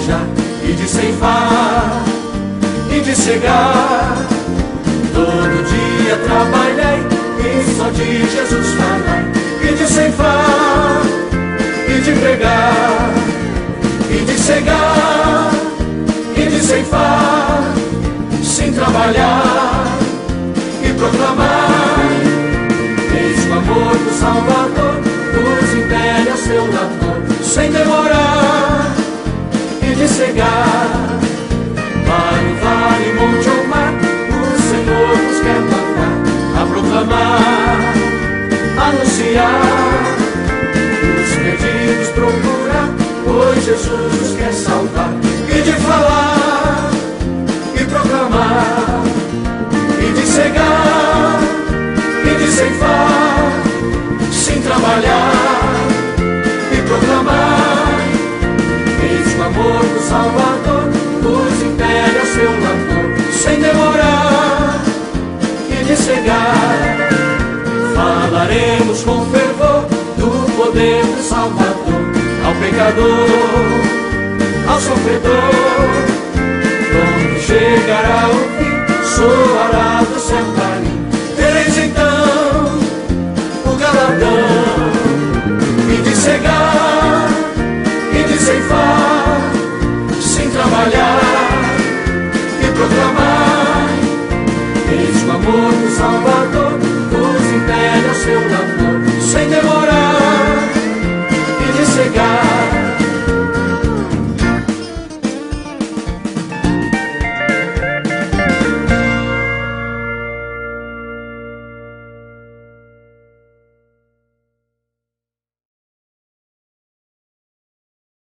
festejar e de ceifar e de cegar. Todo dia trabalhei e só de Jesus falei, e de ceifar e de pregar, e de cegar e de ceifar, sem trabalhar e proclamar. Eis o amor do Salvador, nos impele a seu labor, sem demorar e de cegar. Para o vale, monte ou mar, o Senhor nos quer mandar a proclamar, anunciar, os perdidos procurar, pois Jesus nos quer salvar. E de falar e proclamar, e de cegar e de ceifar, sem trabalhar e proclamar. Eis o amor do Salvador, nos impele a seu labor, sem demorar e de cegar. Falaremos com fervor do poder do Salvador, ao pecador, ao sofredor,